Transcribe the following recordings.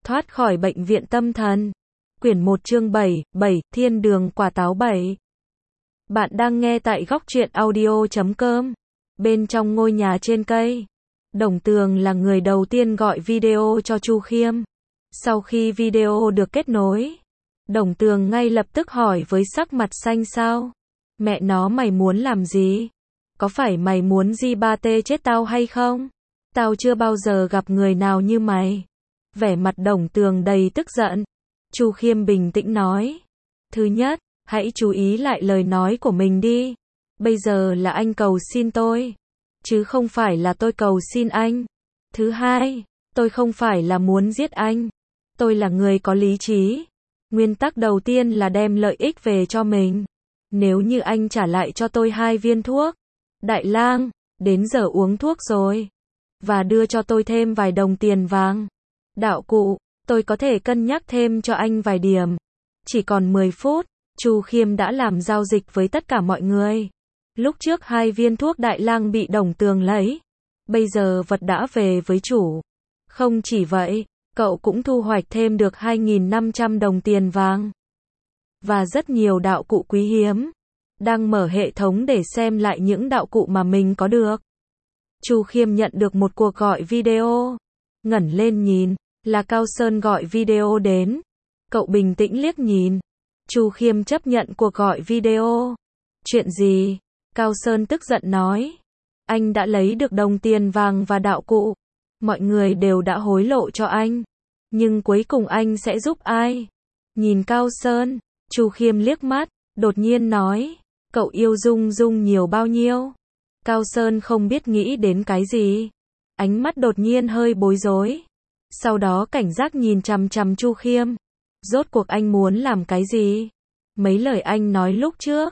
Thoát khỏi bệnh viện tâm thần. Quyển 1 chương 7, Thiên đường quả táo 7. Bạn đang nghe tại góc truyện audio.com. Bên trong ngôi nhà trên cây, Đồng Tường là người đầu tiên gọi video cho Chu Khiêm. Sau khi video được kết nối, Đồng Tường ngay lập tức hỏi với sắc mặt xanh xao. Mẹ nó, mày muốn làm gì? Có phải mày muốn Di3T chết tao hay không? Tao chưa bao giờ gặp người nào như mày. Vẻ mặt Đồng Tường đầy tức giận. Chu Khiêm bình tĩnh nói. Thứ nhất, hãy chú ý lại lời nói của mình đi. Bây giờ là anh cầu xin tôi, chứ không phải là tôi cầu xin anh. Thứ hai, tôi không phải là muốn giết anh. Tôi là người có lý trí. Nguyên tắc đầu tiên là đem lợi ích về cho mình. Nếu như anh trả lại cho tôi 2 viên thuốc, Đại Lang, đến giờ uống thuốc rồi, và đưa cho tôi thêm vài đồng tiền vàng, đạo cụ, tôi có thể cân nhắc thêm cho anh vài điểm. Chỉ còn 10 phút, Chu Khiêm đã làm giao dịch với tất cả mọi người. Lúc trước 2 viên thuốc Đại Lang bị Đồng Tường lấy, bây giờ vật đã về với chủ. Không chỉ vậy, cậu cũng thu hoạch thêm được 2.500 đồng tiền vàng và rất nhiều đạo cụ quý hiếm. Đang mở hệ thống để xem lại những đạo cụ mà mình có được. Chu Khiêm nhận được một cuộc gọi video. Ngẩng lên nhìn, là Cao Sơn gọi video đến. Cậu bình tĩnh liếc nhìn. Chu Khiêm chấp nhận cuộc gọi video. Chuyện gì? Cao Sơn tức giận nói. Anh đã lấy được đồng tiền vàng và đạo cụ. Mọi người đều đã hối lộ cho anh. Nhưng cuối cùng anh sẽ giúp ai? Nhìn Cao Sơn, Chu Khiêm liếc mắt, đột nhiên nói. Cậu yêu Dung Dung nhiều bao nhiêu? Cao Sơn không biết nghĩ đến cái gì. Ánh mắt đột nhiên hơi bối rối. Sau đó cảnh giác nhìn chằm chằm Chu Khiêm. Rốt cuộc anh muốn làm cái gì? Mấy lời anh nói lúc trước.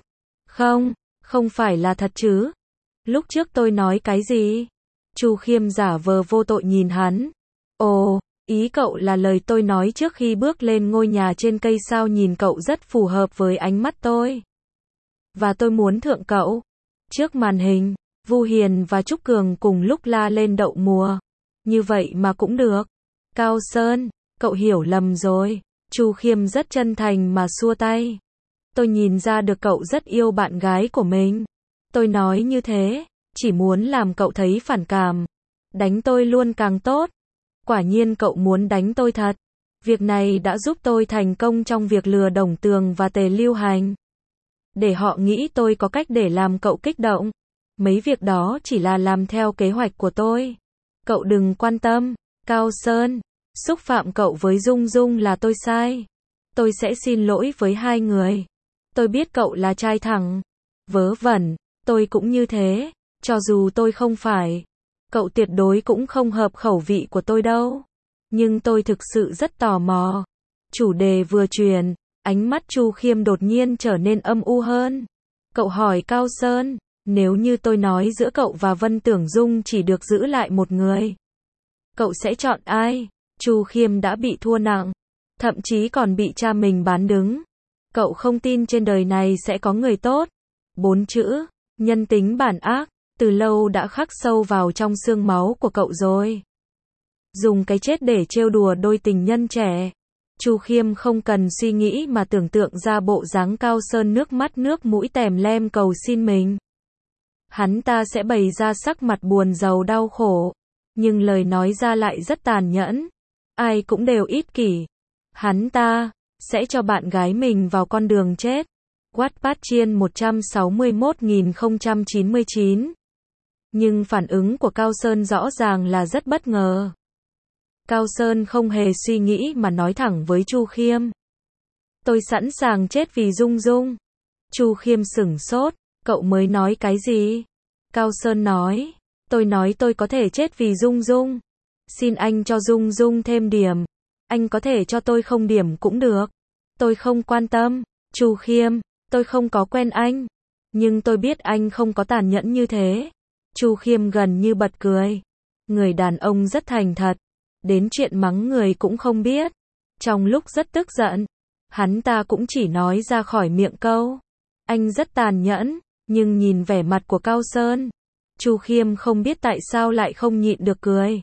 Không phải là thật chứ? Lúc trước tôi nói cái gì? Chu Khiêm giả vờ vô tội nhìn hắn. Ồ, ý cậu là lời tôi nói trước khi bước lên ngôi nhà trên cây sao? Nhìn cậu rất phù hợp với ánh mắt tôi. Và tôi muốn thượng cậu. Trước màn hình, Vu Hiền và Trúc Cường cùng lúc la lên đậu mùa. Như vậy mà cũng được. Cao Sơn, cậu hiểu lầm rồi. Chu Khiêm rất chân thành mà xua tay. Tôi nhìn ra được cậu rất yêu bạn gái của mình. Tôi nói như thế, chỉ muốn làm cậu thấy phản cảm. Đánh tôi luôn càng tốt. Quả nhiên cậu muốn đánh tôi thật. Việc này đã giúp tôi thành công trong việc lừa Đồng Tường và Tề Lưu Hành. Để họ nghĩ tôi có cách để làm cậu kích động. Mấy việc đó chỉ là làm theo kế hoạch của tôi. Cậu đừng quan tâm. Cao Sơn, xúc phạm cậu với Dung Dung là tôi sai. Tôi sẽ xin lỗi với hai người. Tôi biết cậu là trai thẳng. Vớ vẩn, tôi cũng như thế. Cho dù tôi không phải, cậu tuyệt đối cũng không hợp khẩu vị của tôi đâu. Nhưng tôi thực sự rất tò mò. Chủ đề vừa truyền, ánh mắt Chu Khiêm đột nhiên trở nên âm u hơn. Cậu hỏi Cao Sơn, nếu như tôi nói giữa cậu và Vân Tưởng Dung chỉ được giữ lại một người, cậu sẽ chọn ai? Chu Khiêm đã bị thua nặng, thậm chí còn bị cha mình bán đứng. Cậu không tin trên đời này sẽ có người tốt. 4 chữ, nhân tính bản ác, từ lâu đã khắc sâu vào trong xương máu của cậu rồi. Dùng cái chết để trêu đùa đôi tình nhân trẻ. Chu Khiêm không cần suy nghĩ mà tưởng tượng ra bộ dáng Cao Sơn nước mắt nước mũi tèm lem cầu xin mình. Hắn ta sẽ bày ra sắc mặt buồn rầu đau khổ, nhưng lời nói ra lại rất tàn nhẫn. Ai cũng đều ích kỷ. Hắn ta sẽ cho bạn gái mình vào con đường chết. Wattpad Chiên 161.099. Nhưng phản ứng của Cao Sơn rõ ràng là rất bất ngờ. Cao Sơn không hề suy nghĩ mà nói thẳng với Chu Khiêm. Tôi sẵn sàng chết vì Dung Dung. Chu Khiêm sửng sốt, cậu mới nói cái gì? Cao Sơn nói, tôi nói tôi có thể chết vì Dung Dung. Xin anh cho Dung Dung thêm điểm. Anh có thể cho tôi không điểm cũng được. Tôi không quan tâm. Chu Khiêm, tôi không có quen anh. Nhưng tôi biết anh không có tàn nhẫn như thế. Chu Khiêm gần như bật cười. Người đàn ông rất thành thật. Đến chuyện mắng người cũng không biết. Trong lúc rất tức giận, hắn ta cũng chỉ nói ra khỏi miệng câu. Anh rất tàn nhẫn, nhưng nhìn vẻ mặt của Cao Sơn, Chu Khiêm không biết tại sao lại không nhịn được cười.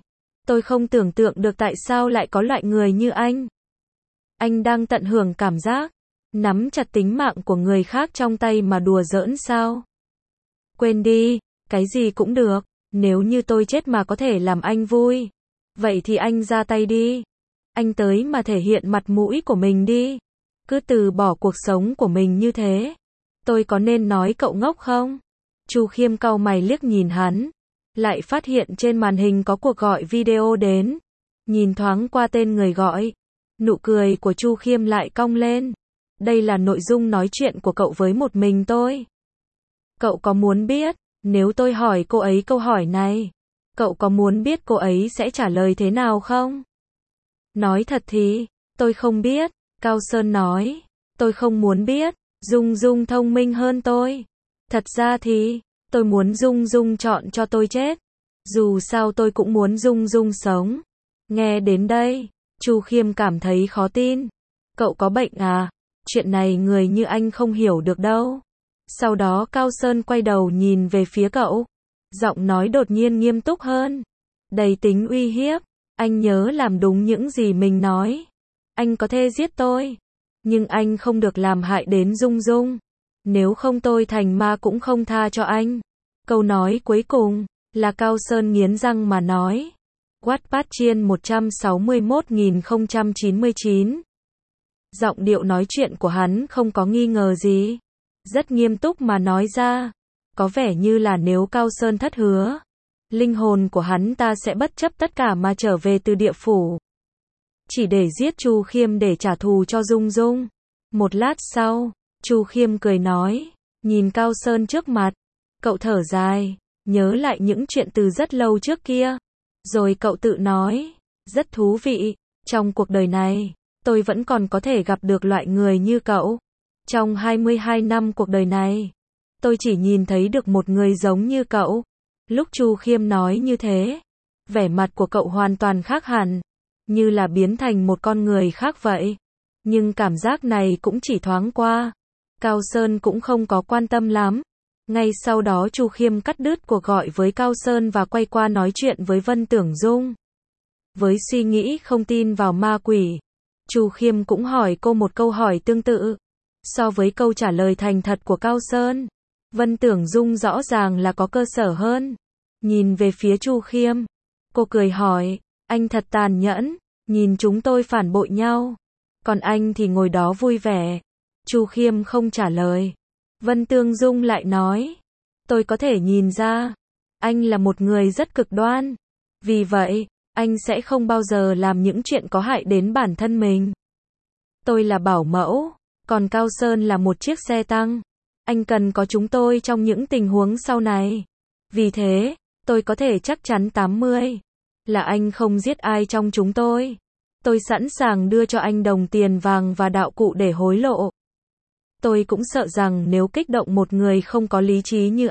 Tôi không tưởng tượng được tại sao lại có loại người như anh. Anh đang tận hưởng cảm giác nắm chặt tính mạng của người khác trong tay mà đùa giỡn sao? Quên đi, cái gì cũng được, nếu như tôi chết mà có thể làm anh vui, vậy thì anh ra tay đi. Anh tới mà thể hiện mặt mũi của mình đi. Cứ từ bỏ cuộc sống của mình như thế. Tôi có nên nói cậu ngốc không? Chu Khiêm cau mày liếc nhìn hắn, lại phát hiện trên màn hình có cuộc gọi video đến. Nhìn thoáng qua tên người gọi, nụ cười của Chu Khiêm lại cong lên. Đây là nội dung nói chuyện của cậu với một mình tôi. Cậu có muốn biết, nếu tôi hỏi cô ấy câu hỏi này, cậu có muốn biết cô ấy sẽ trả lời thế nào không? Nói thật thì, tôi không biết, Cao Sơn nói. Tôi không muốn biết, Dung Dung thông minh hơn tôi. Thật ra thì, tôi muốn Dung Dung chọn cho tôi chết. Dù sao tôi cũng muốn Dung Dung sống. Nghe đến đây, Chu Khiêm cảm thấy khó tin. Cậu có bệnh à? Chuyện này người như anh không hiểu được đâu. Sau đó Cao Sơn quay đầu nhìn về phía cậu. Giọng nói đột nhiên nghiêm túc hơn. Đầy tính uy hiếp. Anh nhớ làm đúng những gì mình nói. Anh có thể giết tôi. Nhưng anh không được làm hại đến Dung Dung. Nếu không tôi thành ma cũng không tha cho anh. Câu nói cuối cùng là Cao Sơn nghiến răng mà nói. Wattpad Chiên 161.099. Giọng điệu nói chuyện của hắn không có nghi ngờ gì. Rất nghiêm túc mà nói ra. Có vẻ như là nếu Cao Sơn thất hứa, linh hồn của hắn ta sẽ bất chấp tất cả mà trở về từ địa phủ. Chỉ để giết Chu Khiêm để trả thù cho Dung Dung. Một lát sau, Chu Khiêm cười nói, nhìn Cao Sơn trước mặt. Cậu thở dài, nhớ lại những chuyện từ rất lâu trước kia. Rồi cậu tự nói, rất thú vị, trong cuộc đời này, tôi vẫn còn có thể gặp được loại người như cậu. Trong 22 năm cuộc đời này, tôi chỉ nhìn thấy được một người giống như cậu. Lúc Chu Khiêm nói như thế, vẻ mặt của cậu hoàn toàn khác hẳn, như là biến thành một con người khác vậy. Nhưng cảm giác này cũng chỉ thoáng qua. Cao Sơn cũng không có quan tâm lắm. Ngay sau đó Chu Khiêm cắt đứt cuộc gọi với Cao Sơn và quay qua nói chuyện với Vân Tưởng Dung. Với suy nghĩ không tin vào ma quỷ, Chu Khiêm cũng hỏi cô một câu hỏi tương tự. So với câu trả lời thành thật của Cao Sơn, Vân Tưởng Dung rõ ràng là có cơ sở hơn. Nhìn về phía Chu Khiêm, cô cười hỏi, anh thật tàn nhẫn, nhìn chúng tôi phản bội nhau. Còn anh thì ngồi đó vui vẻ. Chu Khiêm không trả lời. Vân Tưởng Dung lại nói, tôi có thể nhìn ra, anh là một người rất cực đoan. Vì vậy, anh sẽ không bao giờ làm những chuyện có hại đến bản thân mình. Tôi là bảo mẫu, còn Cao Sơn là một chiếc xe tăng. Anh cần có chúng tôi trong những tình huống sau này. Vì thế, tôi có thể chắc chắn 80 là anh không giết ai trong chúng tôi. Tôi sẵn sàng đưa cho anh đồng tiền vàng và đạo cụ để hối lộ. Tôi cũng sợ rằng nếu kích động một người không có lý trí như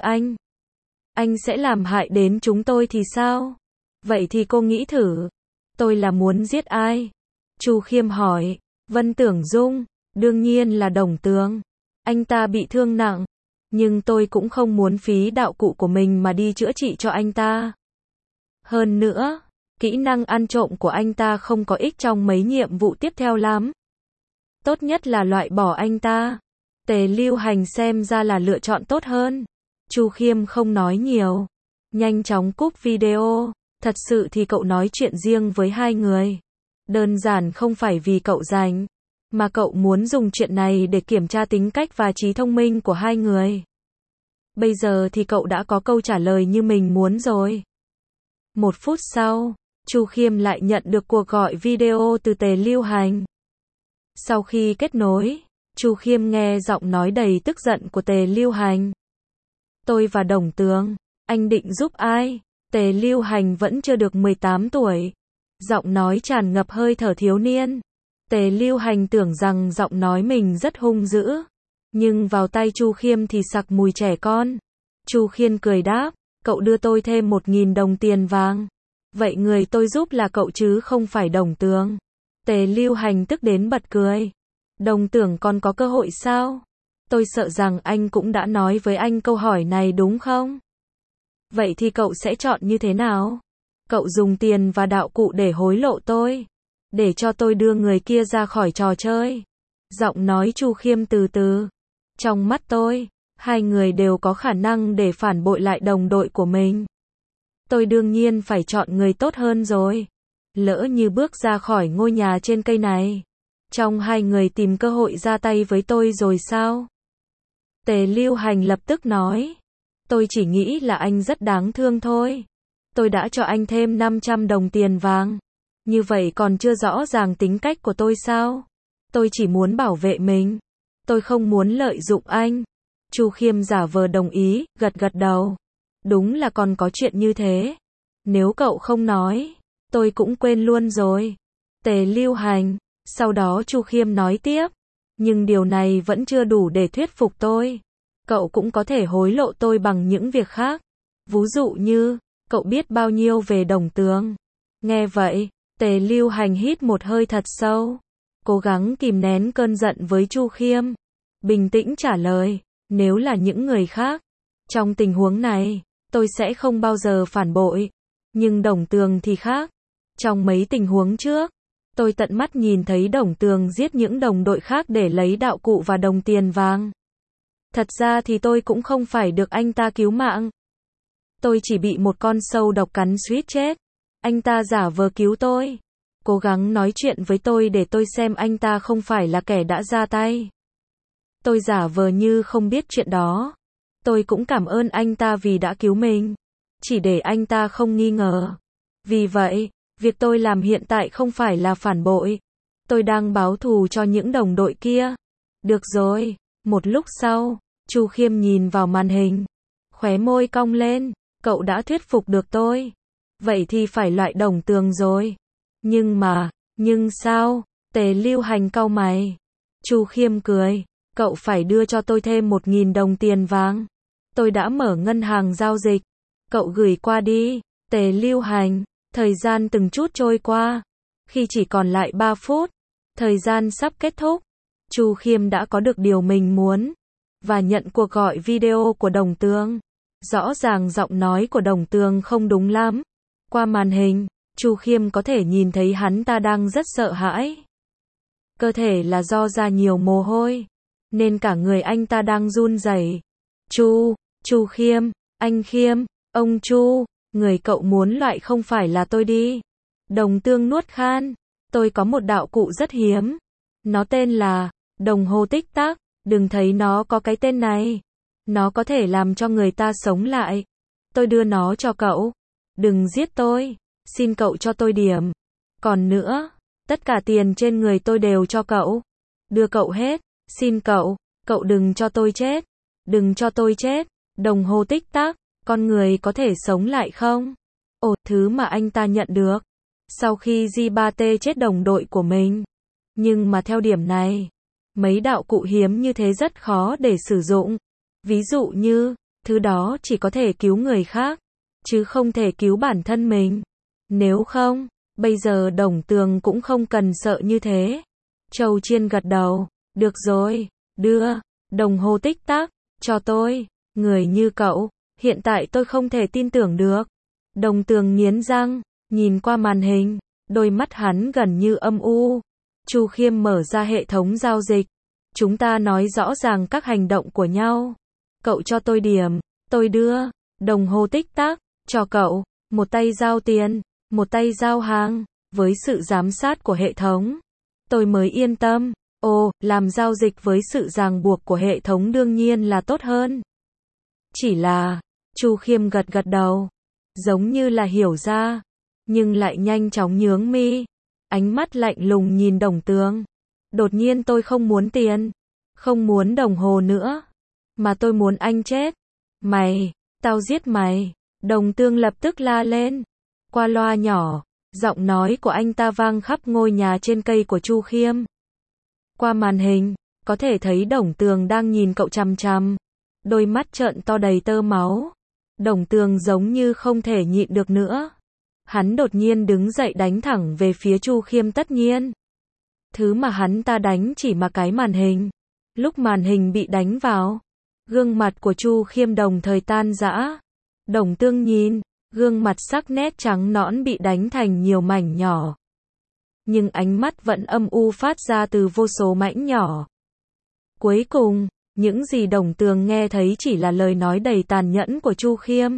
anh sẽ làm hại đến chúng tôi thì sao? Vậy thì cô nghĩ thử, tôi là muốn giết ai? Chu Khiêm hỏi. Vân Tưởng Dung, đương nhiên là Đồng Tường. Anh ta bị thương nặng, nhưng tôi cũng không muốn phí đạo cụ của mình mà đi chữa trị cho anh ta. Hơn nữa, kỹ năng ăn trộm của anh ta không có ích trong mấy nhiệm vụ tiếp theo lắm. Tốt nhất là loại bỏ anh ta. Tề Lưu Hành xem ra là lựa chọn tốt hơn. Chu Khiêm không nói nhiều, nhanh chóng cúp video. Thật sự thì cậu nói chuyện riêng với hai người. Đơn giản không phải vì cậu rảnh, mà cậu muốn dùng chuyện này để kiểm tra tính cách và trí thông minh của hai người. Bây giờ thì cậu đã có câu trả lời như mình muốn rồi. 1 phút sau, Chu Khiêm lại nhận được cuộc gọi video từ Tề Lưu Hành. Sau khi kết nối, Chu Khiêm nghe giọng nói đầy tức giận của Tề Lưu Hành. Tôi và Đồng Tường, anh định giúp ai? Tề Lưu Hành vẫn chưa được 18 tuổi. Giọng nói tràn ngập hơi thở thiếu niên. Tề Lưu Hành tưởng rằng giọng nói mình rất hung dữ, nhưng vào tay Chu Khiêm thì sặc mùi trẻ con. Chu Khiêm cười đáp, cậu đưa tôi thêm 1.000 đồng tiền vàng. Vậy người tôi giúp là cậu chứ không phải Đồng Tường. Tề Lưu Hành tức đến bật cười. Đồng Tường còn có cơ hội sao? Tôi sợ rằng anh cũng đã nói với anh câu hỏi này đúng không? Vậy thì cậu sẽ chọn như thế nào? Cậu dùng tiền và đạo cụ để hối lộ tôi, để cho tôi đưa người kia ra khỏi trò chơi. Giọng nói Chu Khiêm từ từ. Trong mắt tôi, hai người đều có khả năng để phản bội lại đồng đội của mình. Tôi đương nhiên phải chọn người tốt hơn rồi. Lỡ như bước ra khỏi ngôi nhà trên cây này, trong hai người tìm cơ hội ra tay với tôi rồi sao? Tề Lưu Hành lập tức nói. Tôi chỉ nghĩ là anh rất đáng thương thôi. Tôi đã cho anh thêm 500 đồng tiền vàng. Như vậy còn chưa rõ ràng tính cách của tôi sao? Tôi chỉ muốn bảo vệ mình. Tôi không muốn lợi dụng anh. Chu Khiêm giả vờ đồng ý, gật gật đầu. Đúng là còn có chuyện như thế. Nếu cậu không nói, tôi cũng quên luôn rồi. Tề Lưu Hành. Sau đó Chu Khiêm nói tiếp. Nhưng điều này vẫn chưa đủ để thuyết phục tôi. Cậu cũng có thể hối lộ tôi bằng những việc khác. Ví dụ như, cậu biết bao nhiêu về Đồng Tường. Nghe vậy, Tề Lưu Hành hít một hơi thật sâu. Cố gắng kìm nén cơn giận với Chu Khiêm. Bình tĩnh trả lời, nếu là những người khác. Trong tình huống này, tôi sẽ không bao giờ phản bội. Nhưng Đồng Tường thì khác. Trong mấy tình huống trước, tôi tận mắt nhìn thấy Đồng Tường giết những đồng đội khác để lấy đạo cụ và đồng tiền vàng. Thật ra thì tôi cũng không phải được anh ta cứu mạng. Tôi chỉ bị một con sâu độc cắn suýt chết. Anh ta giả vờ cứu tôi. Cố gắng nói chuyện với tôi để tôi xem anh ta không phải là kẻ đã ra tay. Tôi giả vờ như không biết chuyện đó. Tôi cũng cảm ơn anh ta vì đã cứu mình. Chỉ để anh ta không nghi ngờ. Vì vậy, việc tôi làm hiện tại không phải là phản bội. Tôi đang báo thù cho những đồng đội kia. Được rồi. Một lúc sau, Chu Khiêm nhìn vào màn hình. Khóe môi cong lên. Cậu đã thuyết phục được tôi. Vậy thì phải loại Đồng Tường rồi. Nhưng sao? Tề Lưu Hành cau mày. Chu Khiêm cười. Cậu phải đưa cho tôi thêm 1.000 đồng tiền vàng. Tôi đã mở ngân hàng giao dịch. Cậu gửi qua đi. Tề Lưu Hành. Thời gian từng chút trôi qua. Khi chỉ còn lại 3 phút. Thời gian sắp kết thúc. Chu Khiêm đã có được điều mình muốn. Và nhận cuộc gọi video của Đồng Tường. Rõ ràng giọng nói của Đồng Tường không đúng lắm. Qua màn hình, Chu Khiêm có thể nhìn thấy hắn ta đang rất sợ hãi. Cơ thể là do ra nhiều mồ hôi, nên cả người anh ta đang run rẩy. Chu Khiêm, anh Khiêm, ông Chu, người cậu muốn loại không phải là tôi đi. Đồng Tường nuốt khan. Tôi có một đạo cụ rất hiếm. Nó tên là đồng hồ tích tắc. Đừng thấy nó có cái tên này. Nó có thể làm cho người ta sống lại. Tôi đưa nó cho cậu. Đừng giết tôi. Xin cậu cho tôi điểm. Còn nữa, tất cả tiền trên người tôi đều cho cậu. Đưa cậu hết. Xin cậu đừng cho tôi chết. Đừng cho tôi chết. Đồng hồ tích tắc, con người có thể sống lại không? Ồ, thứ mà anh ta nhận được. Sau khi J3T chết đồng đội của mình. Nhưng mà theo điểm này, mấy đạo cụ hiếm như thế rất khó để sử dụng. Ví dụ như, thứ đó chỉ có thể cứu người khác, chứ không thể cứu bản thân mình. Nếu không, bây giờ Đồng Tường cũng không cần sợ như thế. Châu Chiên gật đầu. Được rồi, đưa đồng hồ tích tắc cho tôi. Người như cậu, hiện tại tôi không thể tin tưởng được. Đồng Tường nghiến răng, nhìn qua màn hình, đôi mắt hắn gần như âm u. Chu Khiêm mở ra hệ thống giao dịch. Chúng ta nói rõ ràng các hành động của nhau. Cậu cho tôi điểm, tôi đưa đồng hồ tích tắc cho cậu, một tay giao tiền, một tay giao hàng, với sự giám sát của hệ thống. Tôi mới yên tâm. Ồ, làm giao dịch với sự ràng buộc của hệ thống đương nhiên là tốt hơn. Chỉ là, Chu Khiêm gật gật đầu, giống như là hiểu ra, nhưng lại nhanh chóng nhướng mi, ánh mắt lạnh lùng nhìn Đồng Tường. Đột nhiên tôi không muốn tiền, không muốn đồng hồ nữa, mà tôi muốn anh chết. Mày, tao giết mày. Đồng Tường lập tức la lên. Qua loa nhỏ, giọng nói của anh ta vang khắp ngôi nhà trên cây của Chu Khiêm. Qua màn hình, có thể thấy Đồng Tường đang nhìn cậu chằm chằm, đôi mắt trợn to đầy tơ máu. Đồng Tường giống như không thể nhịn được nữa. Hắn đột nhiên đứng dậy đánh thẳng về phía Chu Khiêm. Tất nhiên, thứ mà hắn ta đánh chỉ là cái màn hình. Lúc màn hình bị đánh vào, gương mặt của Chu Khiêm đồng thời tan rã. Đồng Tường nhìn, Gương mặt sắc nét trắng nõn bị đánh thành nhiều mảnh nhỏ. Nhưng ánh mắt vẫn âm u phát ra từ vô số mảnh nhỏ. Cuối cùng, những gì Đồng Tường nghe thấy chỉ là lời nói đầy tàn nhẫn của Chu Khiêm.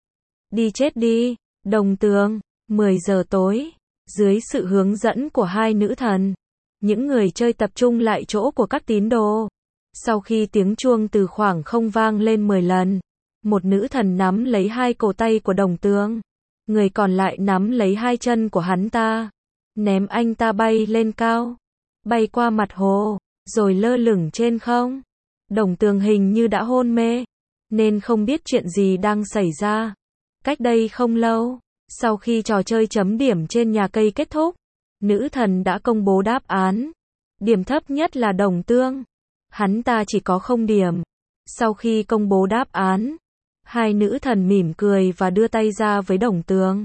Đi chết đi, Đồng Tường. 10 giờ tối, dưới sự hướng dẫn của hai nữ thần, những người chơi tập trung lại chỗ của các tín đồ. Sau khi tiếng chuông từ khoảng không vang lên 10 lần, một nữ thần nắm lấy hai cổ tay của Đồng Tường. Người còn lại nắm lấy hai chân của hắn ta, ném anh ta bay lên cao, bay qua mặt hồ, rồi lơ lửng trên không. Đồng Tường hình như đã hôn mê, nên không biết chuyện gì đang xảy ra. Cách đây không lâu, sau khi trò chơi chấm điểm trên nhà cây kết thúc, nữ thần đã công bố đáp án. Điểm thấp nhất là Đồng Tường. Hắn ta chỉ có 0 điểm. Sau khi công bố đáp án, hai nữ thần mỉm cười và đưa tay ra với Đồng Tường.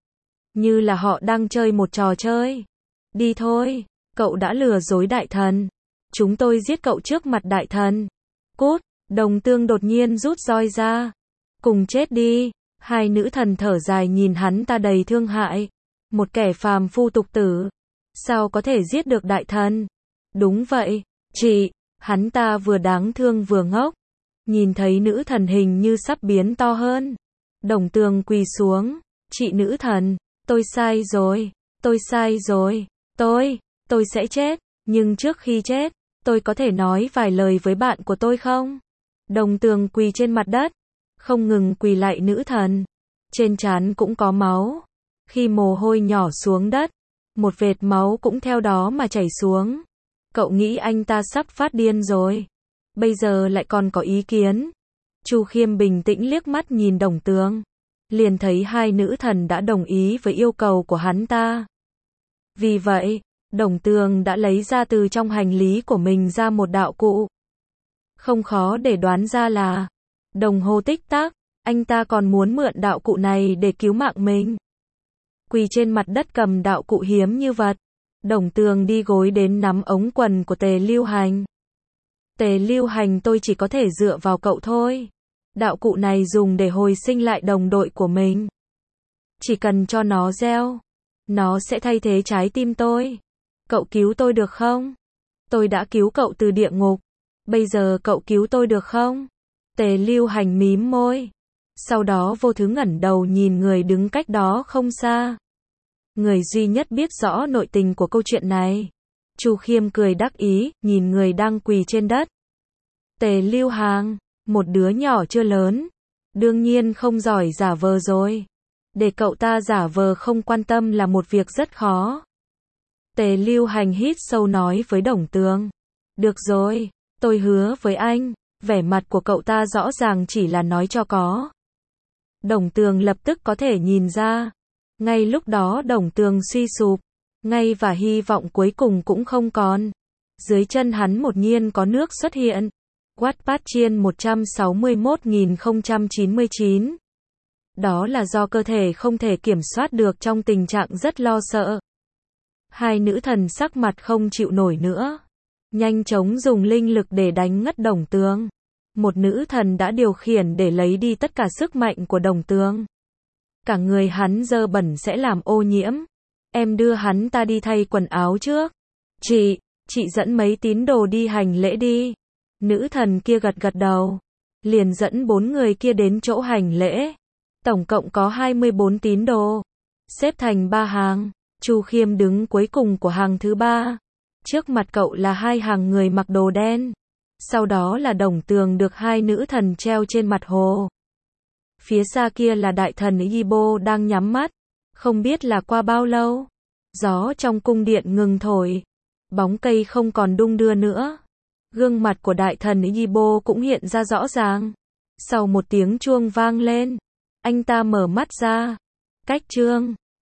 Như là họ đang chơi một trò chơi. Đi thôi, cậu đã lừa dối đại thần. Chúng tôi giết cậu trước mặt đại thần. Cút, Đồng Tường đột nhiên rút roi ra. Cùng chết đi. Hai nữ thần thở dài nhìn hắn ta đầy thương hại. Một kẻ phàm phu tục tử. Sao có thể giết được đại thần? Đúng vậy, chị. Hắn ta vừa đáng thương vừa ngốc. Nhìn thấy nữ thần hình như sắp biến to hơn. Đồng Tường quỳ xuống. Chị nữ thần, tôi sai rồi. Tôi sai rồi. Tôi sẽ chết. Nhưng trước khi chết, tôi có thể nói vài lời với bạn của tôi không? Đồng Tường quỳ trên mặt đất, không ngừng quỳ lại nữ thần. Trên trán cũng có máu. Khi mồ hôi nhỏ xuống đất, một vệt máu cũng theo đó mà chảy xuống. Cậu nghĩ anh ta sắp phát điên rồi. Bây giờ lại còn có ý kiến. Chu Khiêm bình tĩnh liếc mắt nhìn Đồng Tường. Liền thấy hai nữ thần đã đồng ý với yêu cầu của hắn ta. Vì vậy, Đồng Tường đã lấy ra từ trong hành lý của mình ra một đạo cụ. Không khó để đoán ra là đồng hồ tích tắc. Anh ta còn muốn mượn đạo cụ này để cứu mạng mình. Quỳ trên mặt đất cầm đạo cụ hiếm như vật. Đồng Tường đi gối đến nắm ống quần của Tề Lưu Hành. Tề Lưu Hành, tôi chỉ có thể dựa vào cậu thôi. Đạo cụ này dùng để hồi sinh lại đồng đội của mình. Chỉ cần cho nó gieo, nó sẽ thay thế trái tim tôi. Cậu cứu tôi được không? Tôi đã cứu cậu từ địa ngục. Bây giờ cậu cứu tôi được không? Tề Lưu Hành mím môi. Sau đó vô thứ ngẩng đầu nhìn người đứng cách đó không xa. Người duy nhất biết rõ nội tình của câu chuyện này. Chu Khiêm cười đắc ý, nhìn người đang quỳ trên đất. Tề Lưu Hành, một đứa nhỏ chưa lớn. Đương nhiên không giỏi giả vờ rồi. Để cậu ta giả vờ không quan tâm là một việc rất khó. Tề Lưu Hành hít sâu nói với Đồng Tường. Được rồi, tôi hứa với anh. Vẻ mặt của cậu ta rõ ràng chỉ là nói cho có. Đồng Tường lập tức có thể nhìn ra. Ngay lúc đó Đồng Tường suy sụp. Ngay và hy vọng cuối cùng cũng không còn. Dưới chân hắn đột nhiên có nước xuất hiện. Wattpad Chiên 161.099. Đó là do cơ thể không thể kiểm soát được trong tình trạng rất lo sợ. Hai nữ thần sắc mặt không chịu nổi nữa. Nhanh chóng dùng linh lực để đánh ngất Đồng Tường. Một nữ thần đã điều khiển để lấy đi tất cả sức mạnh của Đồng Tường. Cả người hắn dơ bẩn sẽ làm ô nhiễm. Em đưa hắn ta đi thay quần áo trước. Chị dẫn mấy tín đồ đi hành lễ đi. Nữ thần kia gật gật đầu. Liền dẫn 4 người kia đến chỗ hành lễ. Tổng cộng có 24 tín đồ. Xếp thành 3 hàng. Chu Khiêm đứng cuối cùng của hàng thứ 3. Trước mặt cậu là 2 hàng người mặc đồ đen. Sau đó là Đồng Tường được 2 nữ thần treo trên mặt hồ. Phía xa kia là đại thần Yibo đang nhắm mắt. Không biết là qua bao lâu. Gió trong cung điện ngừng thổi. Bóng cây không còn đung đưa nữa. Gương mặt của đại thần Yibo cũng hiện ra rõ ràng. Sau một tiếng chuông vang lên, anh ta mở mắt ra. Cách chương